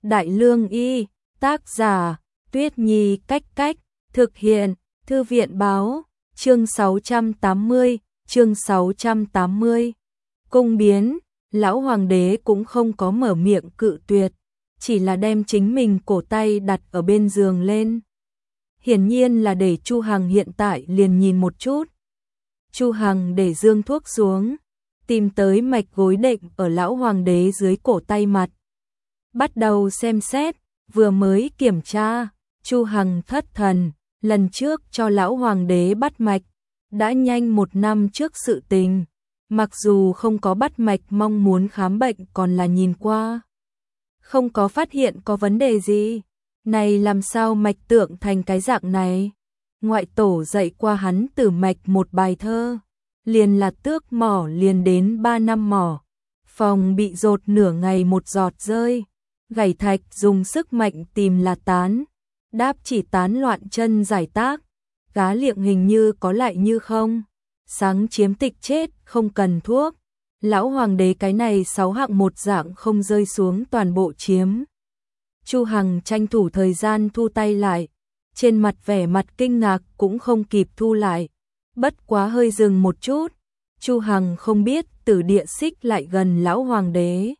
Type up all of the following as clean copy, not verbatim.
Đại Lương Y, tác giả, Tuyết Nhi Cách Cách, thực hiện, Thư viện Báo, chương 680. Cung biến, lão hoàng đế cũng không có mở miệng cự tuyệt, chỉ là đem chính mình cổ tay đặt ở bên giường lên. Hiển nhiên là để Chu Hằng hiện tại liền nhìn một chút. Chu Hằng để dương thuốc xuống, tìm tới mạch gối đệm ở lão hoàng đế dưới cổ tay mặt. Bắt đầu xem xét, vừa mới kiểm tra, Chu Hằng thất thần, lần trước cho lão hoàng đế bắt mạch, đã nhanh 1 năm trước sự tình. Mặc dù không có bắt mạch, mong muốn khám bệnh còn là nhìn qua, không có phát hiện có vấn đề gì. Này làm sao mạch tượng thành cái dạng này? Ngoại tổ dạy qua hắn tử mạch một bài thơ, liền là tước mỏ liền đến 3 năm mỏ, phòng bị dột nửa ngày một giọt rơi, gảy thạch dùng sức mạnh tìm là tán, đáp chỉ tán loạn chân giải tác, gá liệng hình như có lại như không, sáng chiếm tịch chết không cần thuốc. Lão hoàng đế cái này 6 hạng một dạng không rơi xuống toàn bộ chiếm. Chu Hằng tranh thủ thời gian thu tay lại, trên mặt vẻ mặt kinh ngạc cũng không kịp thu lại, bất quá hơi dừng một chút. Chu Hằng không biết Tử Địa xích lại gần lão hoàng đế.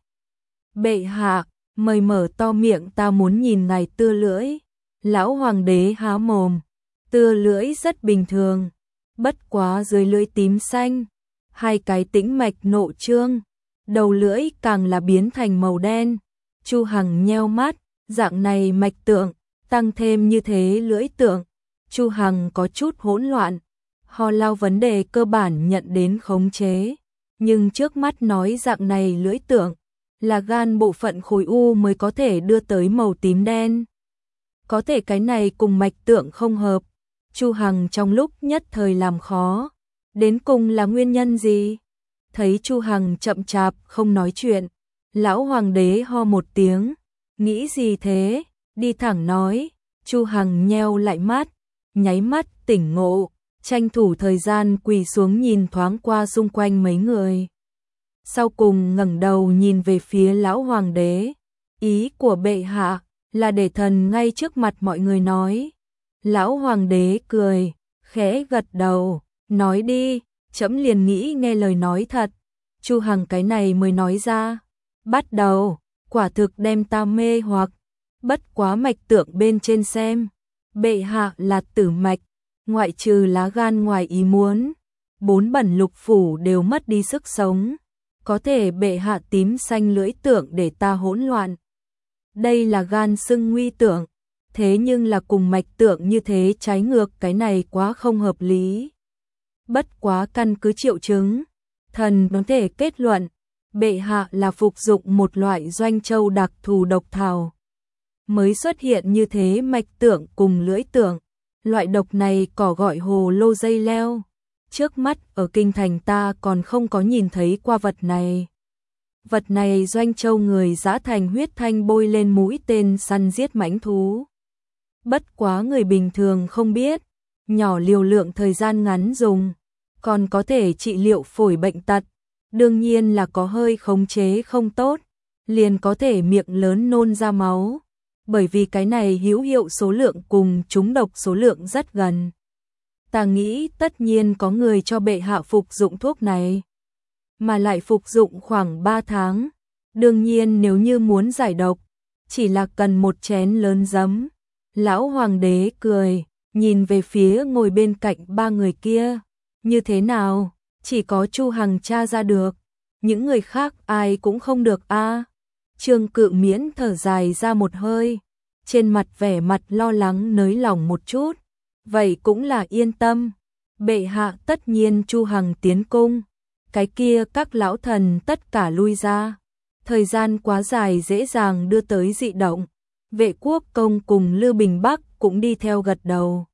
Bệ hạ, mời mở to miệng, ta muốn nhìn ngài tưa lưỡi. Lão hoàng đế há mồm, tưa lưỡi rất bình thường, bất quá dưới lưỡi tím xanh, 2 cái tĩnh mạch nộ trương, đầu lưỡi càng là biến thành màu đen. Chu Hằng nheo mắt, dạng này mạch tượng, tăng thêm như thế lưỡi tượng, Chu Hằng có chút hỗn loạn. Ho lao vấn đề cơ bản nhận đến khống chế, nhưng trước mắt nói dạng này lưỡi tượng là gan bộ phận khối u mới có thể đưa tới màu tím đen. Có thể cái này cùng mạch tượng không hợp. Chu Hằng trong lúc nhất thời làm khó, đến cùng là nguyên nhân gì? Thấy Chu Hằng chậm chạp không nói chuyện, lão hoàng đế ho một tiếng, nghĩ gì thế, đi thẳng nói. Chu Hằng nheo lại mắt, nháy mắt tỉnh ngộ, tranh thủ thời gian quỳ xuống nhìn thoáng qua xung quanh mấy người. Sau cùng ngẩng đầu nhìn về phía lão hoàng đế, ý của bệ hạ là để thần ngay trước mặt mọi người nói. Lão hoàng đế cười, khẽ gật đầu, nói đi, trẫm liền nghĩ nghe lời nói thật. Chu Hằng cái này mới nói ra, bắt đầu, quả thực đem ta mê hoặc, bất quá mạch tượng bên trên xem, bệ hạ là tử mạch, ngoại trừ lá gan ngoài ý muốn, 4 bẩn lục phủ đều mất đi sức sống, có thể bệ hạ tím xanh lưỡi tượng để ta hỗn loạn. Đây là gan sưng nguy tượng, thế nhưng là cùng mạch tượng như thế trái ngược, cái này quá không hợp lý. Bất quá căn cứ triệu chứng, thần có thể kết luận, bệ hạ là phục dụng một loại doanh châu đặc thù độc thảo, mới xuất hiện như thế mạch tượng cùng lưỡi tượng. Loại độc này cỏ gọi hồ lô dây leo, trước mắt ở kinh thành ta còn không có nhìn thấy qua vật này. Vật này doanh châu người giã thành huyết thanh bôi lên mũi tên săn giết mãnh thú. Bất quá người bình thường không biết, nhỏ liều lượng thời gian ngắn dùng, còn có thể trị liệu phổi bệnh tật. Đương nhiên là có hơi khống chế không tốt, liền có thể miệng lớn nôn ra máu. Bởi vì cái này hữu hiệu số lượng cùng trúng độc số lượng rất gần. Ta nghĩ tất nhiên có người cho bệ hạ phục dụng thuốc này, mà lại phục dụng khoảng 3 tháng. Đương nhiên nếu như muốn giải độc, chỉ là cần 1 chén lớn giấm. Lão hoàng đế cười, nhìn về phía ngồi bên cạnh 3 người kia. Như thế nào? Chỉ có Chu Hằng tra ra được, những người khác ai cũng không được a. Trương Cự Miễn thở dài ra một hơi, trên mặt vẻ mặt lo lắng nới lỏng một chút. Vậy cũng là yên tâm, bệ hạ tất nhiên Chu Hằng tiến cung, cái kia các lão thần tất cả lui ra. Thời gian quá dài dễ dàng đưa tới dị động. Vệ Quốc Công cùng Lưu Bình Bắc cũng đi theo gật đầu,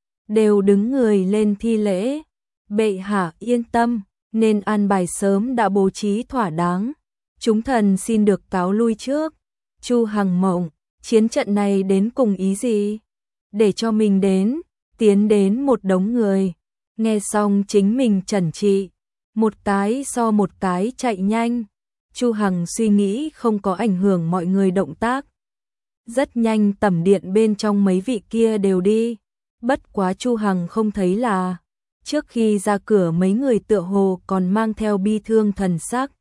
đều đứng người lên thi lễ. Bệ hạ yên tâm, nên an bài sớm đã bố trí thỏa đáng. Chúng thần xin được cáo lui trước. Chu Hằng mộng, chiến trận này đến cùng ý gì? Để cho mình đến, tiến đến một đống người. Nghe xong chính mình trần trị, một cái so một cái chạy nhanh. Chu Hằng suy nghĩ không có ảnh hưởng mọi người động tác, Rất nhanh tẩm điện bên trong mấy vị kia đều đi. Bất quá Chu Hằng không thấy là trước khi ra cửa mấy người tựa hồ còn mang theo bi thương thần sắc.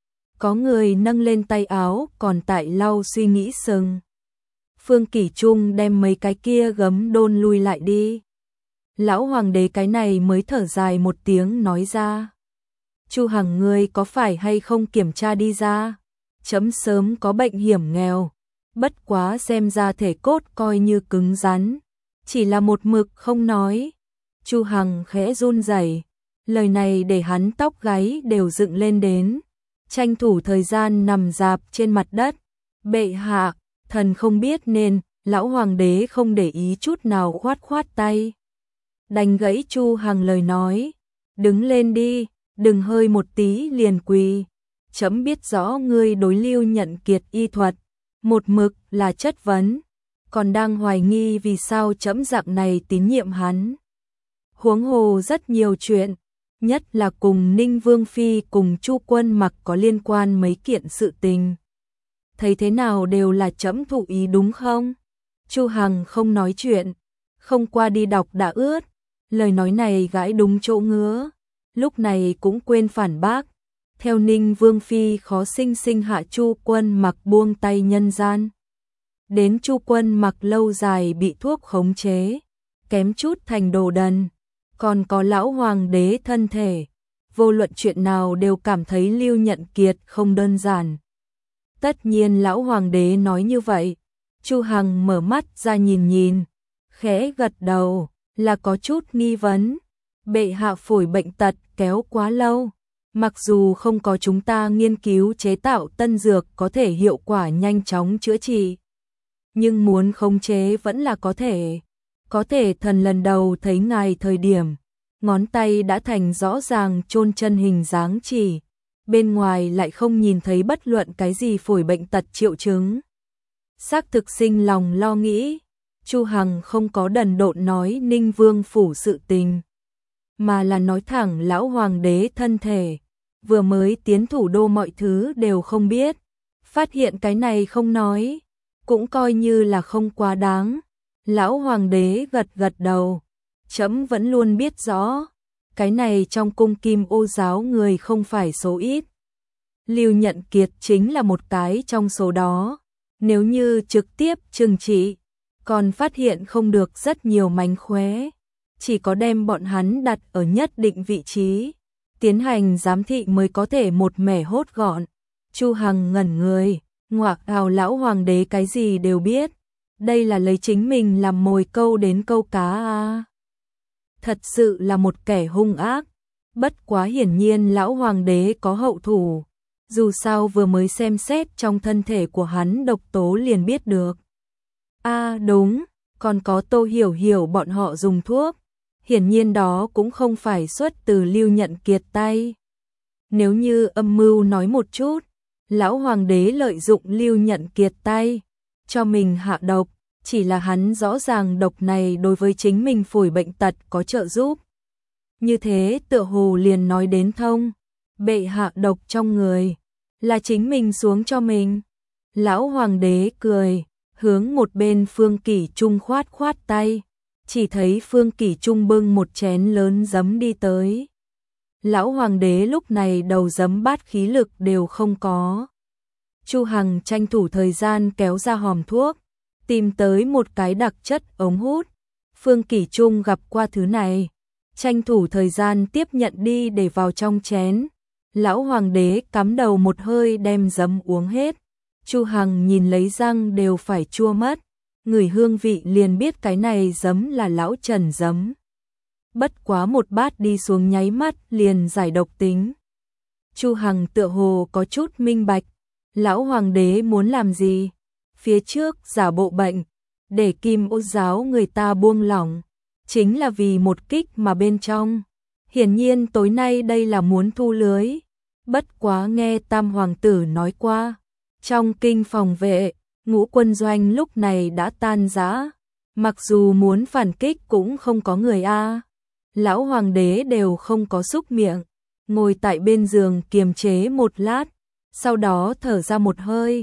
Có người nâng lên tay áo còn tại lau suy nghĩ sừng. Phương Kỷ Trung đem mấy cái kia gấm đôn lui lại đi. Lão hoàng đế cái này mới thở dài một tiếng nói ra. Chu Hằng ngươi có phải hay không kiểm tra đi ra? Chấm sớm có bệnh hiểm nghèo. Bất quá xem ra thể cốt coi như cứng rắn. Chỉ là một mực không nói. Chu Hằng khẽ run rẩy, lời này để hắn tóc gáy đều dựng lên đến. Tranh thủ thời gian nằm rạp trên mặt đất. Bệ hạ, thần không biết nên, lão hoàng đế không để ý chút nào khoát khoát tay. Đành gãy Chu Hằng lời nói. Đứng lên đi, đừng hơi một tí liền quỳ. Chấm biết rõ ngươi đối Lưu Nhận Kiệt y thuật. Một mực là chất vấn. Còn đang hoài nghi vì sao chấm dạng này tín nhiệm hắn. Huống hồ rất nhiều chuyện, nhất là cùng Ninh Vương Phi cùng Chu Quân Mặc có liên quan mấy kiện sự tình. Thấy thế nào đều là chấm thụ ý đúng không? Chu Hằng không nói chuyện, không qua đi đọc đã ướt. Lời nói này gãi đúng chỗ ngứa, lúc này cũng quên phản bác. Theo Ninh Vương Phi khó sinh sinh hạ Chu Quân Mặc buông tay nhân gian. Đến Chu Quân Mặc lâu dài bị thuốc khống chế, kém chút thành đồ đần. Còn có lão hoàng đế thân thể, vô luận chuyện nào đều cảm thấy Lưu Nhận Kiệt không đơn giản. Tất nhiên lão hoàng đế nói như vậy, Chu Hằng mở mắt ra nhìn nhìn, khẽ gật đầu, là có chút nghi vấn. Bệ hạ phổi bệnh tật kéo quá lâu, mặc dù không có chúng ta nghiên cứu chế tạo tân dược có thể hiệu quả nhanh chóng chữa trị, nhưng muốn khống chế vẫn là có thể. Có thể thần lần đầu thấy ngài thời điểm, ngón tay đã thành rõ ràng chôn chân hình dáng chỉ, bên ngoài lại không nhìn thấy bất luận cái gì phổi bệnh tật triệu chứng. Xác thực sinh lòng lo nghĩ, Chu Hằng không có đần độn nói Ninh Vương phủ sự tình, mà là nói thẳng lão hoàng đế thân thể, vừa mới tiến thủ đô mọi thứ đều không biết, phát hiện cái này không nói, cũng coi như là không quá đáng. Lão hoàng đế gật gật đầu, chấm vẫn luôn biết rõ, cái này trong cung Kim Ô giáo người không phải số ít. Lưu Nhận Kiệt chính là một cái trong số đó, nếu như trực tiếp trừng trị, còn phát hiện không được rất nhiều mánh khóe, chỉ có đem bọn hắn đặt ở nhất định vị trí, tiến hành giám thị mới có thể một mẻ hốt gọn. Chu Hằng ngẩn người, ngoạc ào lão hoàng đế cái gì đều biết. Đây là lấy chính mình làm mồi câu đến câu cá à. Thật sự là một kẻ hung ác. Bất quá hiển nhiên lão hoàng đế có hậu thủ. Dù sao vừa mới xem xét trong thân thể của hắn độc tố liền biết được. À đúng, còn có Tô Hiểu Hiểu bọn họ dùng thuốc. Hiển nhiên đó cũng không phải xuất từ Lưu Nhận Kiệt tay. Nếu như âm mưu nói một chút, lão hoàng đế lợi dụng Lưu Nhận Kiệt tay cho mình hạ độc, chỉ là hắn rõ ràng độc này đối với chính mình phổi bệnh tật có trợ giúp. Như thế tựa hồ liền nói đến thông, bệ hạ độc trong người, là chính mình xuống cho mình. Lão hoàng đế cười, hướng một bên Phương Kỷ Trung khoát khoát tay, chỉ thấy Phương Kỷ Trung bưng một chén lớn giấm đi tới. Lão hoàng đế lúc này đầu giấm bát khí lực đều không có. Chu Hằng tranh thủ thời gian kéo ra hòm thuốc, tìm tới một cái đặc chất ống hút. Phương Kỷ Trung gặp qua thứ này, tranh thủ thời gian tiếp nhận đi để vào trong chén. Lão hoàng đế cắm đầu một hơi đem giấm uống hết. Chu Hằng nhìn lấy răng đều phải chua mất, ngửi hương vị liền biết cái này giấm là lão Trần giấm. Bất quá một bát đi xuống nháy mắt liền giải độc tính. Chu Hằng tựa hồ có chút minh bạch, lão hoàng đế muốn làm gì? Phía trước giả bộ bệnh, để Kim Ô giáo người ta buông lỏng, chính là vì một kích mà bên trong. Hiển nhiên tối nay đây là muốn thu lưới. Bất quá nghe Tam hoàng tử nói qua, trong kinh phòng vệ, Ngũ quân doanh lúc này đã tan rã, mặc dù muốn phản kích cũng không có người a. Lão hoàng đế đều không có xúc miệng, ngồi tại bên giường kiềm chế một lát, sau đó thở ra một hơi,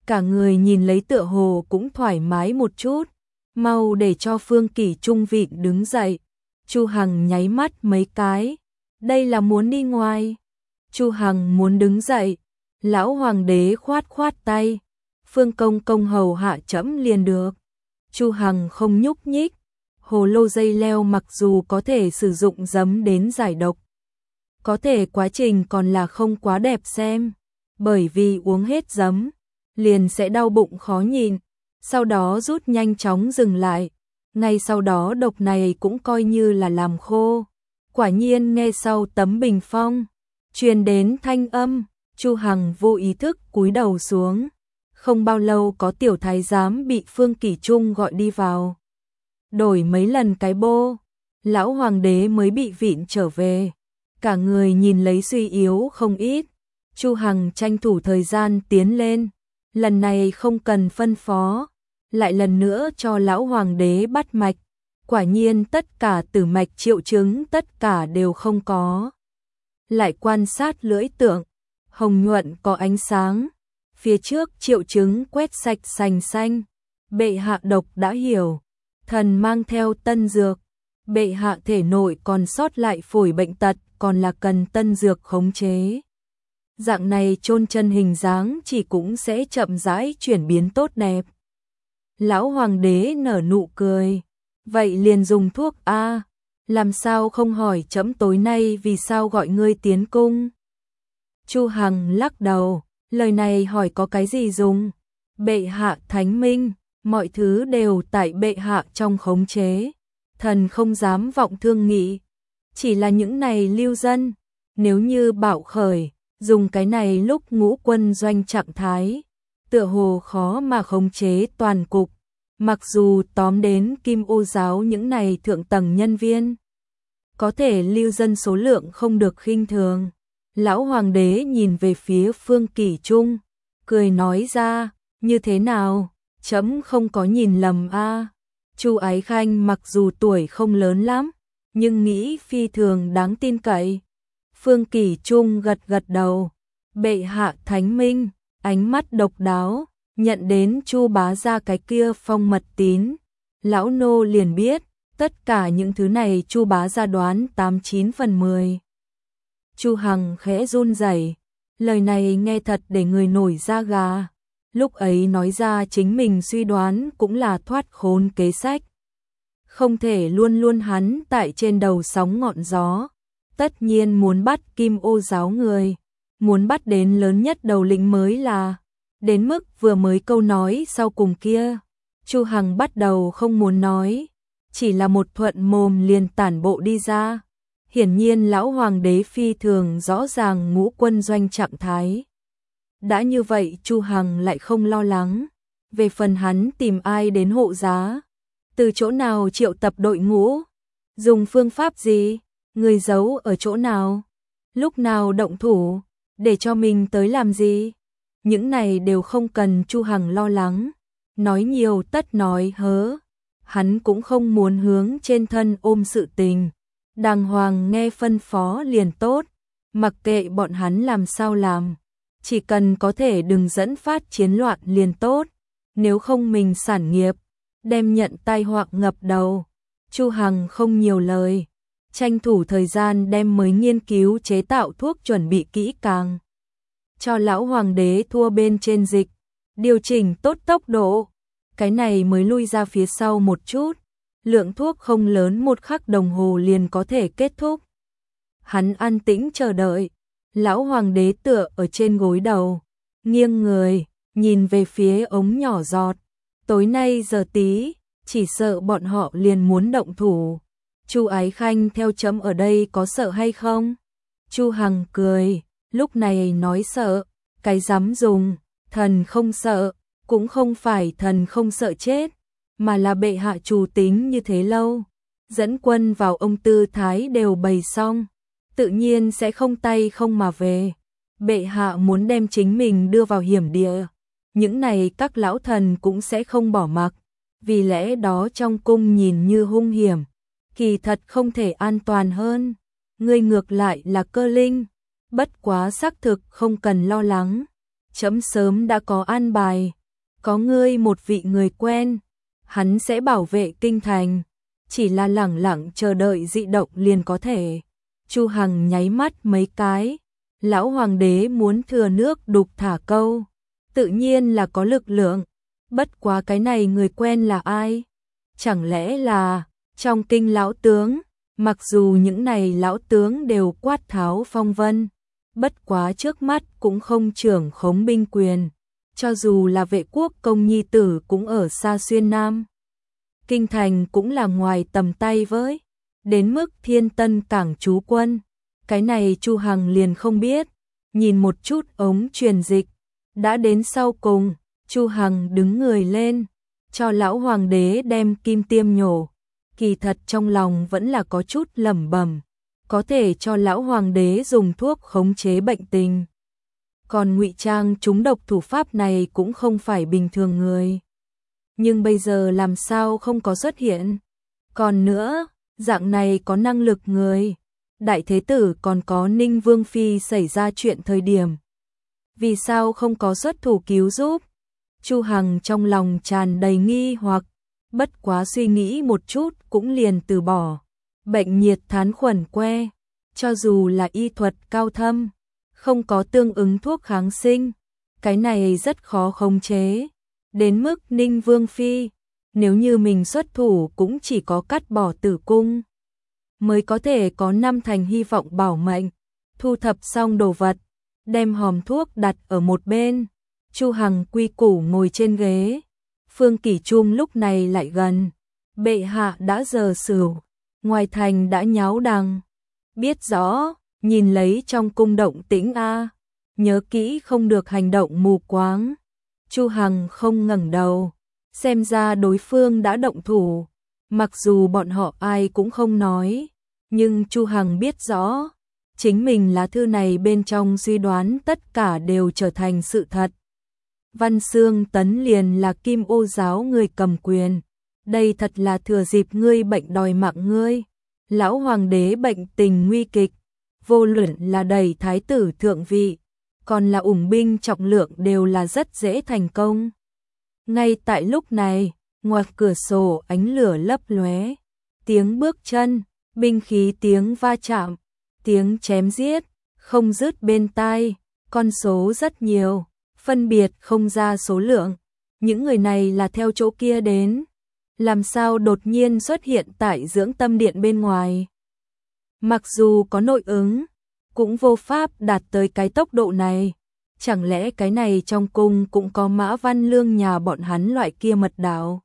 cả người nhìn lấy tựa hồ cũng thoải mái một chút, mau để cho Phương Kỷ Trung vịn đứng dậy. Chu Hằng nháy mắt mấy cái, đây là muốn đi ngoài. Chu Hằng muốn đứng dậy, lão hoàng đế khoát khoát tay, Phương công công hầu hạ trẫm liền được. Chu Hằng không nhúc nhích, hồ lô dây leo mặc dù có thể sử dụng giấm đến giải độc, có thể quá trình còn là không quá đẹp xem, bởi vì uống hết giấm, liền sẽ đau bụng khó nhịn, sau đó rút nhanh chóng dừng lại, ngay sau đó độc này cũng coi như là làm khô. Quả nhiên nghe sau tấm bình phong, truyền đến thanh âm, Chu Hằng vô ý thức cúi đầu xuống. Không bao lâu có tiểu thái giám bị Phương Kỷ Trung gọi đi vào. Đổi mấy lần cái bô, lão hoàng đế mới bị vịn trở về. Cả người nhìn lấy suy yếu không ít. Chu Hằng tranh thủ thời gian tiến lên. Lần này không cần phân phó. Lại lần nữa cho lão hoàng đế bắt mạch. Quả nhiên tất cả tử mạch triệu chứng tất cả đều không có. Lại quan sát lưỡi tượng. Hồng nhuận có ánh sáng. Phía trước triệu chứng quét sạch sành xanh. Bệ hạ độc đã hiểu. Thần mang theo tân dược. Bệ hạ thể nội còn sót lại phổi bệnh tật còn là cần tân dược khống chế. Dạng này chôn chân hình dáng chỉ cũng sẽ chậm rãi chuyển biến tốt đẹp. Lão hoàng đế nở nụ cười. Vậy liền dùng thuốc A. Làm sao không hỏi trẫm tối nay vì sao gọi ngươi tiến cung? Chu Hằng lắc đầu. Lời này hỏi có cái gì dùng? Bệ hạ thánh minh, mọi thứ đều tại bệ hạ trong khống chế. Thần không dám vọng thương nghị. Chỉ là những này lưu dân, nếu như bạo khởi, dùng cái này lúc ngũ quân doanh trạng thái, tựa hồ khó mà khống chế toàn cục. Mặc dù tóm đến Kim Ô giáo những này thượng tầng nhân viên, có thể lưu dân số lượng không được khinh thường. Lão hoàng đế nhìn về phía Phương Kỷ Trung, cười nói ra, như thế nào, trẫm không có nhìn lầm a. Chu Ái Khanh mặc dù tuổi không lớn lắm, nhưng nghĩ phi thường đáng tin cậy. Phương Kỷ Trung gật gật đầu, bệ hạ thánh minh, ánh mắt độc đáo, nhận đến Chu bá gia cái kia phong mật tín. Lão nô liền biết, tất cả những thứ này Chu bá gia đoán 89 phần 10. Chu Hằng khẽ run rẩy, lời này nghe thật để người nổi da gà. Lúc ấy nói ra chính mình suy đoán cũng là thoát khốn kế sách. Không thể luôn luôn hắn tại trên đầu sóng ngọn gió. Tất nhiên muốn bắt Kim Ô giáo người, muốn bắt đến lớn nhất đầu lĩnh mới là. Đến mức vừa mới câu nói sau cùng kia, Chu Hằng bắt đầu không muốn nói, chỉ là một thuận mồm liền tản bộ đi ra. Hiển nhiên lão hoàng đế phi thường rõ ràng ngũ quân doanh trạng thái. Đã như vậy Chu Hằng lại không lo lắng. Về phần hắn tìm ai đến hộ giá, từ chỗ nào triệu tập đội ngũ, dùng phương pháp gì, người giấu ở chỗ nào, lúc nào động thủ, để cho mình tới làm gì. Những này đều không cần Chu Hằng lo lắng. Nói nhiều tất nói hớ. Hắn cũng không muốn hướng trên thân ôm sự tình. Đàng hoàng nghe phân phó liền tốt, mặc kệ bọn hắn làm sao làm, chỉ cần có thể đừng dẫn phát chiến loạn liền tốt, nếu không mình sản nghiệp, đem nhận tai họa ngập đầu. Chu Hằng không nhiều lời, tranh thủ thời gian đem mới nghiên cứu chế tạo thuốc chuẩn bị kỹ càng. Cho lão hoàng đế thua bên trên dịch, điều chỉnh tốt tốc độ, cái này mới lui ra phía sau một chút. Lượng thuốc không lớn, 1 khắc đồng hồ liền có thể kết thúc. Hắn an tĩnh chờ đợi, lão hoàng đế tựa ở trên gối đầu, nghiêng người, nhìn về phía ống nhỏ giọt. Tối nay giờ tí, chỉ sợ bọn họ liền muốn động thủ. Chu Ái Khanh theo chấm ở đây có sợ hay không? Chu Hằng cười, lúc này nói sợ, cái dám dùng, thần không sợ, cũng không phải thần không sợ chết. Mà là bệ hạ chủ tính như thế lâu, dẫn quân vào ông tư thái đều bày xong, tự nhiên sẽ không tay không mà về. Bệ hạ muốn đem chính mình đưa vào hiểm địa, những này các lão thần cũng sẽ không bỏ mặc, vì lẽ đó trong cung nhìn như hung hiểm, kỳ thật không thể an toàn hơn. Ngươi ngược lại là cơ linh, bất quá xác thực không cần lo lắng, chấm sớm đã có an bài. có ngươi một vị người quen, hắn sẽ bảo vệ kinh thành, chỉ là lẳng lặng chờ đợi dị động liền có thể. Chu Hằng nháy mắt mấy cái, lão hoàng đế muốn thừa nước đục thả câu, tự nhiên là có lực lượng, bất quá cái này người quen là ai? Chẳng lẽ là trong kinh lão tướng? Mặc dù những này lão tướng đều quát tháo phong vân, bất quá trước mắt cũng không trưởng khống binh quyền, cho dù là Vệ Quốc công nhi tử cũng ở xa xuyên Nam. Kinh thành cũng là ngoài tầm tay với, đến mức Thiên Tân cảng trú quân, cái này Chu Hằng liền không biết, nhìn một chút ống truyền dịch, đã đến sau cùng, Chu Hằng đứng người lên, cho lão hoàng đế đem kim tiêm nhổ, kỳ thật trong lòng vẫn là có chút lẩm bẩm, có thể cho lão hoàng đế dùng thuốc khống chế bệnh tình. Còn ngụy trang trúng độc thủ pháp này cũng không phải bình thường người. Nhưng bây giờ làm sao không có xuất hiện? Còn nữa, dạng này có năng lực người, đại thế tử còn có Ninh Vương Phi xảy ra chuyện thời điểm. Vì sao không có xuất thủ cứu giúp? Chu Hằng trong lòng tràn đầy nghi hoặc, bất quá suy nghĩ một chút cũng liền từ bỏ. Bệnh nhiệt thán khuẩn que, cho dù là y thuật cao thâm, không có tương ứng thuốc kháng sinh, cái này rất khó khống chế. Đến mức Ninh Vương Phi, nếu như mình xuất thủ cũng chỉ có cắt bỏ tử cung, mới có thể có 5 thành hy vọng bảo mệnh. Thu thập xong đồ vật, đem hòm thuốc đặt ở một bên, Chu Hằng quy củ ngồi trên ghế. Phương Kỷ Trung lúc này lại gần, bệ hạ đã giờ sửu, ngoài thành đã nháo đằng. Biết rõ, nhìn lấy trong cung động tĩnh a, nhớ kỹ không được hành động mù quáng. Chu Hằng không ngẩng đầu, xem ra đối phương đã động thủ, mặc dù bọn họ ai cũng không nói, nhưng Chu Hằng biết rõ, chính mình lá thư này bên trong suy đoán tất cả đều trở thành sự thật. Văn Xương Tấn liền là Kim Ô giáo người cầm quyền, đây thật là thừa dịp ngươi bệnh đòi mạng ngươi. Lão hoàng đế bệnh tình nguy kịch, vô luận là đẩy thái tử thượng vị, còn là ủng binh trọng lượng đều là rất dễ thành công. Ngay tại lúc này, ngoài cửa sổ ánh lửa lấp lóe, tiếng bước chân, binh khí tiếng va chạm, tiếng chém giết, không dứt bên tai, con số rất nhiều, phân biệt không ra số lượng. Những người này là theo chỗ kia đến, làm sao đột nhiên xuất hiện tại dưỡng tâm điện bên ngoài. Mặc dù có nội ứng, cũng vô pháp đạt tới cái tốc độ này. Chẳng lẽ cái này trong cung cũng có Mã Văn Lương nhà bọn hắn loại kia mật đạo?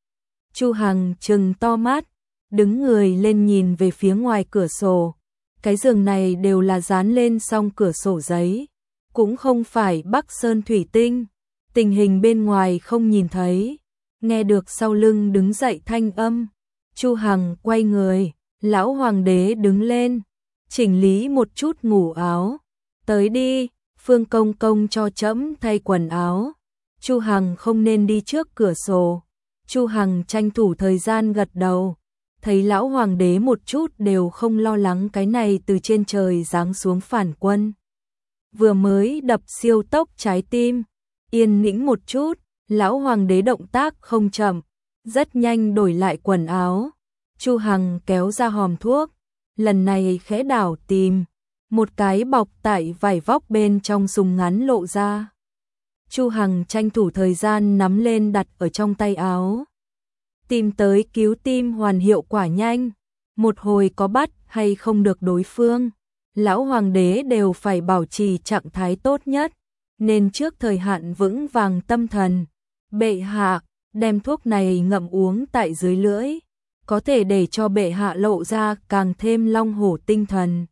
Chu Hằng trừng to mắt, đứng người lên nhìn về phía ngoài cửa sổ. Cái giường này đều là dán lên song cửa sổ giấy, cũng không phải Bắc Sơn thủy tinh. Tình hình bên ngoài không nhìn thấy. Nghe được sau lưng đứng dậy thanh âm, Chu Hằng quay người, lão hoàng đế đứng lên, chỉnh lý một chút ngủ áo. Tới đi, Phương công công cho trẫm thay quần áo. Chu Hằng không nên đi trước cửa sổ. Chu Hằng tranh thủ thời gian gật đầu, thấy lão hoàng đế một chút đều không lo lắng cái này từ trên trời giáng xuống phản quân. Vừa mới đập siêu tốc trái tim, yên tĩnh một chút. Lão hoàng đế động tác không chậm, rất nhanh đổi lại quần áo. Chu Hằng kéo ra hòm thuốc, lần này khẽ đảo tìm, một cái bọc tại vải vóc bên trong súng ngắn lộ ra. Chu Hằng tranh thủ thời gian nắm lên đặt ở trong tay áo. Tìm tới cứu tim hoàn hiệu quả nhanh, một hồi có bắt hay không được đối phương, lão hoàng đế đều phải bảo trì trạng thái tốt nhất, nên trước thời hạn vững vàng tâm thần. Bệ hạ, đem thuốc này ngậm uống tại dưới lưỡi, có thể để cho bệ hạ lộ ra càng thêm long hổ tinh thần.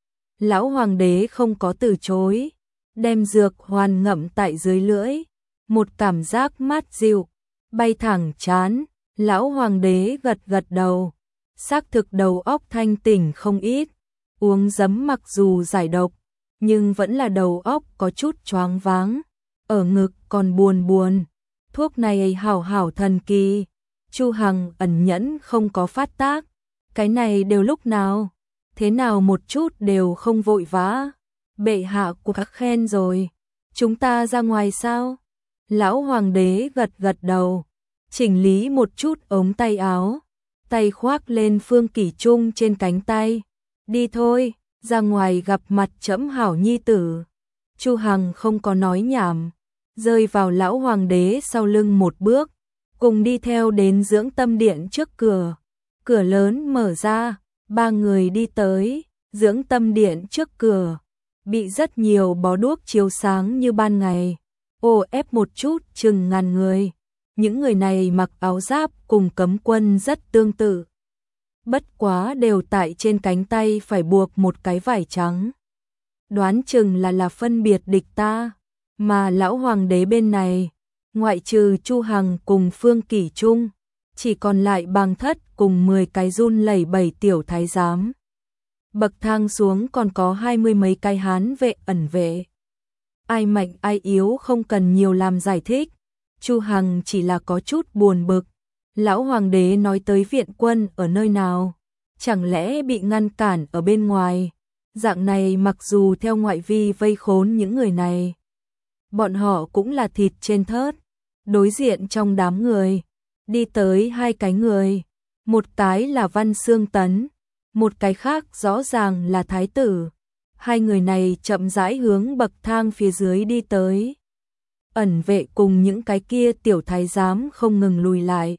Lão hoàng đế không có từ chối, đem dược hoàn ngậm tại dưới lưỡi, một cảm giác mát dịu, bay thẳng trán. Lão hoàng đế gật gật đầu, xác thực đầu óc thanh tỉnh không ít, uống giấm mặc dù giải độc, nhưng vẫn là đầu óc có chút choáng váng, ở ngực còn buồn buồn. Thuốc này hảo hảo thần kỳ. Chu Hằng ẩn nhẫn không có phát tác. Cái này đều lúc nào? Thế nào một chút đều không vội vã? Bệ hạ của các khen rồi. Chúng ta ra ngoài sao? Lão hoàng đế gật gật đầu, chỉnh lý một chút ống tay áo, tay khoác lên Phương Kỷ Trung trên cánh tay. Đi thôi, ra ngoài gặp mặt trẫm hảo nhi tử. Chu Hằng không có nói nhảm, rơi vào lão hoàng đế sau lưng một bước, cùng đi theo đến dưỡng tâm điện trước cửa. Cửa lớn mở ra, ba người đi tới, dưỡng tâm điện trước cửa, bị rất nhiều bó đuốc chiếu sáng như ban ngày. Ô ép một chút chừng ngàn người, những người này mặc áo giáp cùng cấm quân rất tương tự. Bất quá đều tại trên cánh tay phải buộc một cái vải trắng. Đoán chừng là phân biệt địch ta, mà lão hoàng đế bên này, ngoại trừ Chu Hằng cùng Phương Kỷ Trung, chỉ còn lại Bàng Thất cùng 10 cái run lẩy bẩy tiểu thái giám. Bậc thang xuống còn có 20 mấy cái hán vệ ẩn vệ. Ai mạnh ai yếu không cần nhiều làm giải thích, Chu Hằng chỉ là có chút buồn bực. Lão hoàng đế nói tới viện quân ở nơi nào, chẳng lẽ bị ngăn cản ở bên ngoài. Dạng này mặc dù theo ngoại vi vây khốn những người này, bọn họ cũng là thịt trên thớt. Đối diện trong đám người, đi tới hai cái người, một cái là Văn Xương Tấn, một cái khác rõ ràng là thái tử. Hai người này chậm rãi hướng bậc thang phía dưới đi tới. Ẩn vệ cùng những cái kia tiểu thái giám không ngừng lùi lại.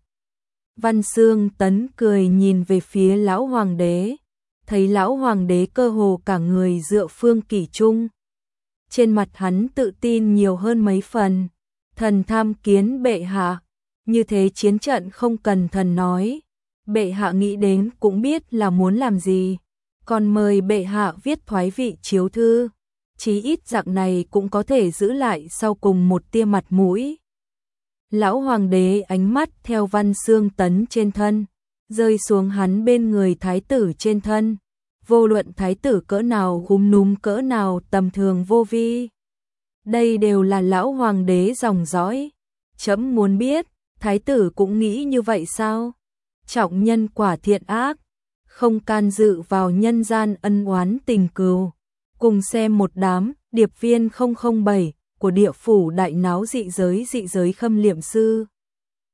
Văn Xương Tấn cười nhìn về phía lão hoàng đế, thấy lão hoàng đế cơ hồ cả người dựa Phương Kỷ Trung. Trên mặt hắn tự tin nhiều hơn mấy phần. Thần tham kiến bệ hạ, như thế chiến trận không cần thần nói, bệ hạ nghĩ đến cũng biết là muốn làm gì, còn mời bệ hạ viết thoái vị chiếu thư, chí ít dạng này cũng có thể giữ lại sau cùng một tia mặt mũi. Lão hoàng đế ánh mắt theo Văn Xương Tấn trên thân, rơi xuống hắn bên người thái tử trên thân. Vô luận thái tử cỡ nào gúm núm cỡ nào tầm thường vô vi, đây đều là lão hoàng đế dòng dõi. Trẫm muốn biết, thái tử cũng nghĩ như vậy sao? Trọng nhân quả thiện ác, không can dự vào nhân gian ân oán tình cừu. Cùng xem một đám điệp viên 007 của địa phủ đại náo dị giới khâm liệm sư.